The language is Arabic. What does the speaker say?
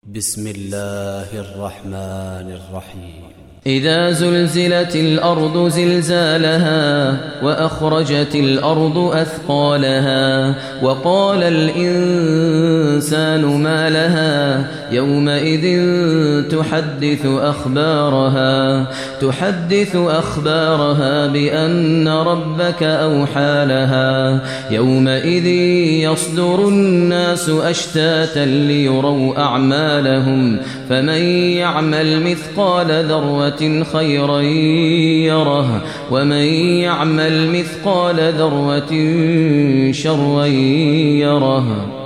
بسم الله الرحمن الرحيم إذا زلزلت الأرض زلزالها وأخرجت الأرض أثقالها وقال الإنسان ما لها يومئذ تحدث أخبارها بأن ربك أوحى لها يومئذ يصدر الناس أشتاتا ليروا أعمالهم فمن يعمل مثقال ذرة خيرا يره ومن يعمل مثقال ذرة شرا يره.